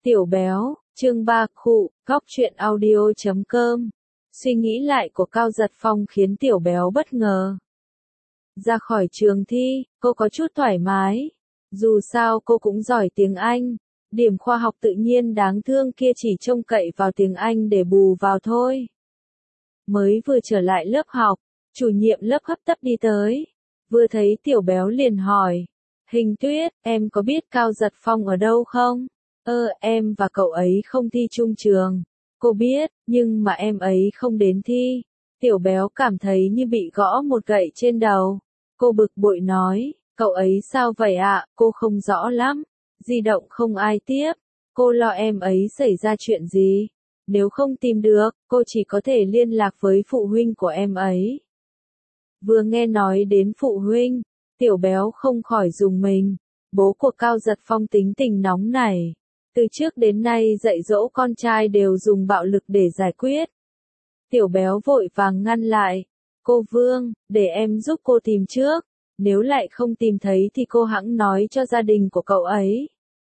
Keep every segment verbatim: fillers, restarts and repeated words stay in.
Tiểu béo, chương ba khụ, góc truyện audio chấm com. Suy nghĩ lại của Cao Giật Phong khiến tiểu béo bất ngờ. Ra khỏi trường thi, cô có chút thoải mái. Dù sao cô cũng giỏi tiếng Anh. Điểm khoa học tự nhiên đáng thương kia chỉ trông cậy vào tiếng Anh để bù vào thôi. Mới vừa trở lại lớp học, chủ nhiệm lớp hấp tấp đi tới. Vừa thấy tiểu béo liền hỏi. Hình Tuyết, em có biết Cao Giật Phong ở đâu không? Ơ, em và cậu ấy không thi chung trường. Cô biết, nhưng mà em ấy không đến thi. Tiểu béo cảm thấy như bị gõ một gậy trên đầu. Cô bực bội nói, cậu ấy sao vậy ạ? Cô không rõ lắm. Di động không ai tiếp. Cô lo em ấy xảy ra chuyện gì. Nếu không tìm được, cô chỉ có thể liên lạc với phụ huynh của em ấy. Vừa nghe nói đến phụ huynh, tiểu béo không khỏi rùng mình. Bố của Cao Giật Phong tính tình nóng nảy. Từ trước đến nay dạy dỗ con trai đều dùng bạo lực để giải quyết. Tiểu béo vội vàng ngăn lại. Cô Vương, để em giúp cô tìm trước. Nếu lại không tìm thấy thì cô hẵng nói cho gia đình của cậu ấy.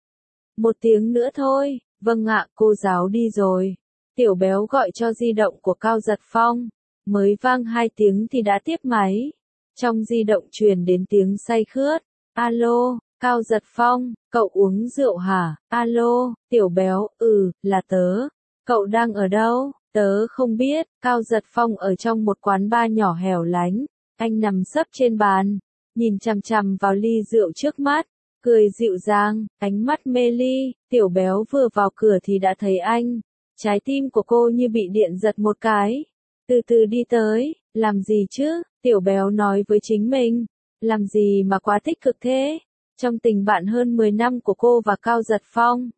Một tiếng nữa thôi, vâng ạ, cô giáo đi rồi. Tiểu béo gọi cho di động của Cao Giật Phong. Mới vang hai tiếng thì đã tiếp máy. Trong di động truyền đến tiếng say khướt. Alo, Cao Giật Phong, cậu uống rượu hả? Alo, tiểu béo, ừ, là tớ. Cậu đang ở đâu? Tớ không biết. Cao Giật Phong ở trong một quán bar nhỏ hẻo lánh. Anh nằm sấp trên bàn, nhìn chằm chằm vào ly rượu trước mắt, cười dịu dàng, ánh mắt mê ly. Tiểu béo vừa vào cửa thì đã thấy anh. Trái tim của cô như bị điện giật một cái. Từ từ đi tới, làm gì chứ? Tiểu béo nói với chính mình. Làm gì mà quá tích cực thế? Trong tình bạn hơn mười năm của cô và Cao Giật Phong.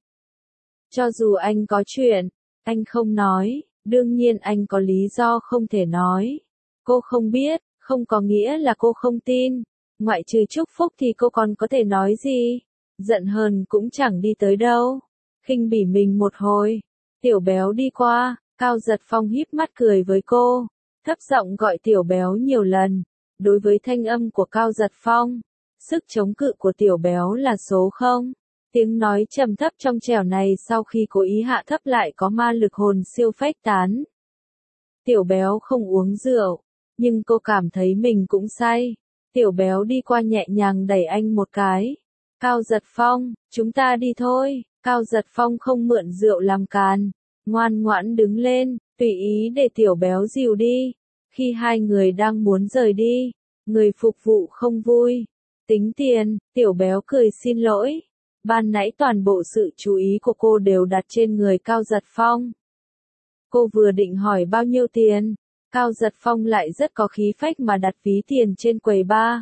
Cho dù anh có chuyện, anh không nói, đương nhiên anh có lý do không thể nói. Cô không biết, không có nghĩa là cô không tin. Ngoại trừ chúc phúc thì cô còn có thể nói gì? Giận hờn cũng chẳng đi tới đâu. Khinh bỉ mình một hồi. Tiểu béo đi qua, Cao Giật Phong híp mắt cười với cô. Thấp giọng gọi tiểu béo nhiều lần. Đối với thanh âm của Cao Giật Phong, sức chống cự của tiểu béo là số không. Tiếng nói trầm thấp trong trẻo này sau khi cố ý hạ thấp lại có ma lực hồn siêu phách tán. Tiểu béo không uống rượu, nhưng cô cảm thấy mình cũng say. Tiểu béo đi qua nhẹ nhàng đẩy anh một cái. Cao Giật Phong, chúng ta đi thôi. Cao Giật Phong không mượn rượu làm càn. Ngoan ngoãn đứng lên, tùy ý để tiểu béo dìu đi. Khi hai người đang muốn rời đi, người phục vụ không vui. Tính tiền, tiểu béo cười xin lỗi. Ban nãy toàn bộ sự chú ý của cô đều đặt trên người Cao Giật Phong. Cô vừa định hỏi bao nhiêu tiền, Cao Giật Phong lại rất có khí phách mà đặt ví tiền trên quầy bar.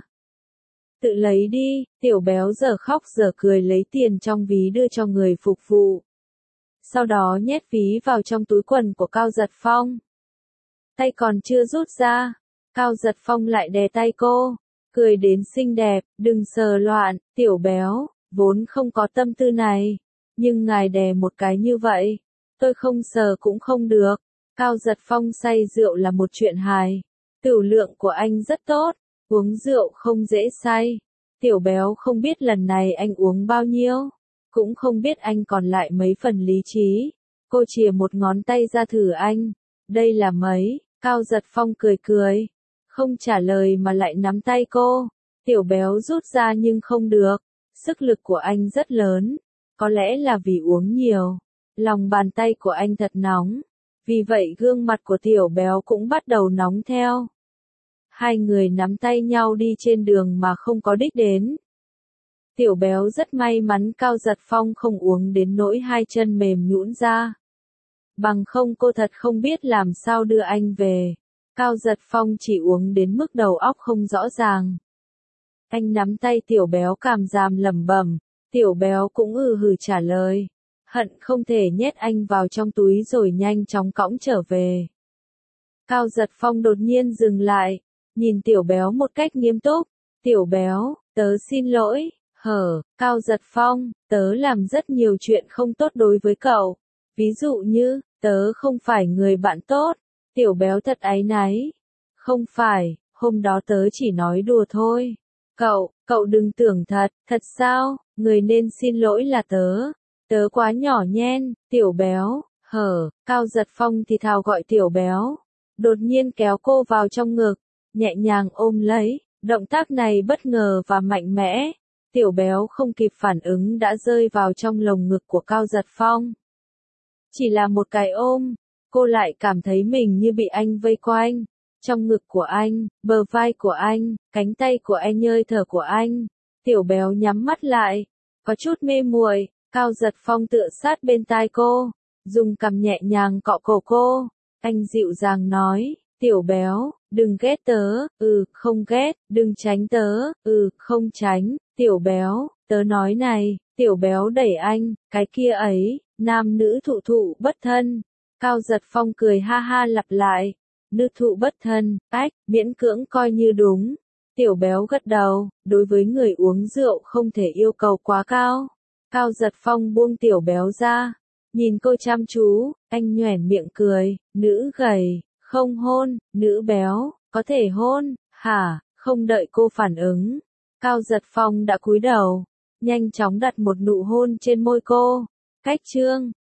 Tự lấy đi, tiểu béo giờ khóc giờ cười lấy tiền trong ví đưa cho người phục vụ. Sau đó nhét ví vào trong túi quần của Cao Giật Phong. Tay còn chưa rút ra, Cao Giật Phong lại đè tay cô, cười đến xinh đẹp, đừng sờ loạn, tiểu béo, vốn không có tâm tư này, nhưng ngài đè một cái như vậy, tôi không sờ cũng không được. Cao Giật Phong say rượu là một chuyện hài, tửu lượng của anh rất tốt, uống rượu không dễ say. Tiểu béo không biết lần này anh uống bao nhiêu, cũng không biết anh còn lại mấy phần lý trí. Cô chìa một ngón tay ra thử anh, đây là mấy? Cao Giật Phong cười cười, không trả lời mà lại nắm tay cô. Tiểu béo rút ra nhưng không được, sức lực của anh rất lớn, có lẽ là vì uống nhiều. Lòng bàn tay của anh thật nóng, vì vậy gương mặt của tiểu béo cũng bắt đầu nóng theo. Hai người nắm tay nhau đi trên đường mà không có đích đến. Tiểu béo rất may mắn Cao Giật Phong không uống đến nỗi hai chân mềm nhũn ra. Bằng không cô thật không biết làm sao đưa anh về. Cao Giật Phong chỉ uống đến mức đầu óc không rõ ràng. Anh nắm tay tiểu béo cảm giảm lẩm bẩm, tiểu béo cũng ừ hừ trả lời. Hận không thể nhét anh vào trong túi rồi nhanh chóng cõng trở về. Cao Giật Phong đột nhiên dừng lại, nhìn tiểu béo một cách nghiêm túc. Tiểu béo, tớ xin lỗi. Hở, Cao Giật Phong, tớ làm rất nhiều chuyện không tốt đối với cậu. Ví dụ như, tớ không phải người bạn tốt. Tiểu béo thật áy náy. Không phải, hôm đó tớ chỉ nói đùa thôi. Cậu, cậu đừng tưởng thật, thật sao, người nên xin lỗi là tớ. Tớ quá nhỏ nhen, tiểu béo, hở, Cao Giật Phong thì thào gọi tiểu béo. Đột nhiên kéo cô vào trong ngực, nhẹ nhàng ôm lấy, động tác này bất ngờ và mạnh mẽ. Tiểu béo không kịp phản ứng đã rơi vào trong lồng ngực của Cao Giật Phong. Chỉ là một cái ôm, cô lại cảm thấy mình như bị anh vây quanh. Trong ngực của anh, bờ vai của anh, cánh tay của anh, hơi thở của anh. Tiểu béo nhắm mắt lại, có chút mê muội. Cao Giật Phong tựa sát bên tai cô, dùng cằm nhẹ nhàng cọ cổ cô. Anh dịu dàng nói, tiểu béo, đừng ghét tớ, ừ, không ghét, đừng tránh tớ, ừ, không tránh, tiểu béo, tớ nói này, tiểu béo đẩy anh, cái kia ấy, nam nữ thụ thụ bất thân. Cao Giật Phong cười ha ha lặp lại, nữ thụ bất thân, ách, miễn cưỡng coi như đúng. Tiểu béo gật đầu, đối với người uống rượu không thể yêu cầu quá cao. Cao Giật Phong buông tiểu béo ra, nhìn cô chăm chú, anh nhoẻn miệng cười, nữ gầy, không hôn, nữ béo, có thể hôn, hả, không đợi cô phản ứng. Cao Giật Phong đã cúi đầu, nhanh chóng đặt một nụ hôn trên môi cô. Cách chương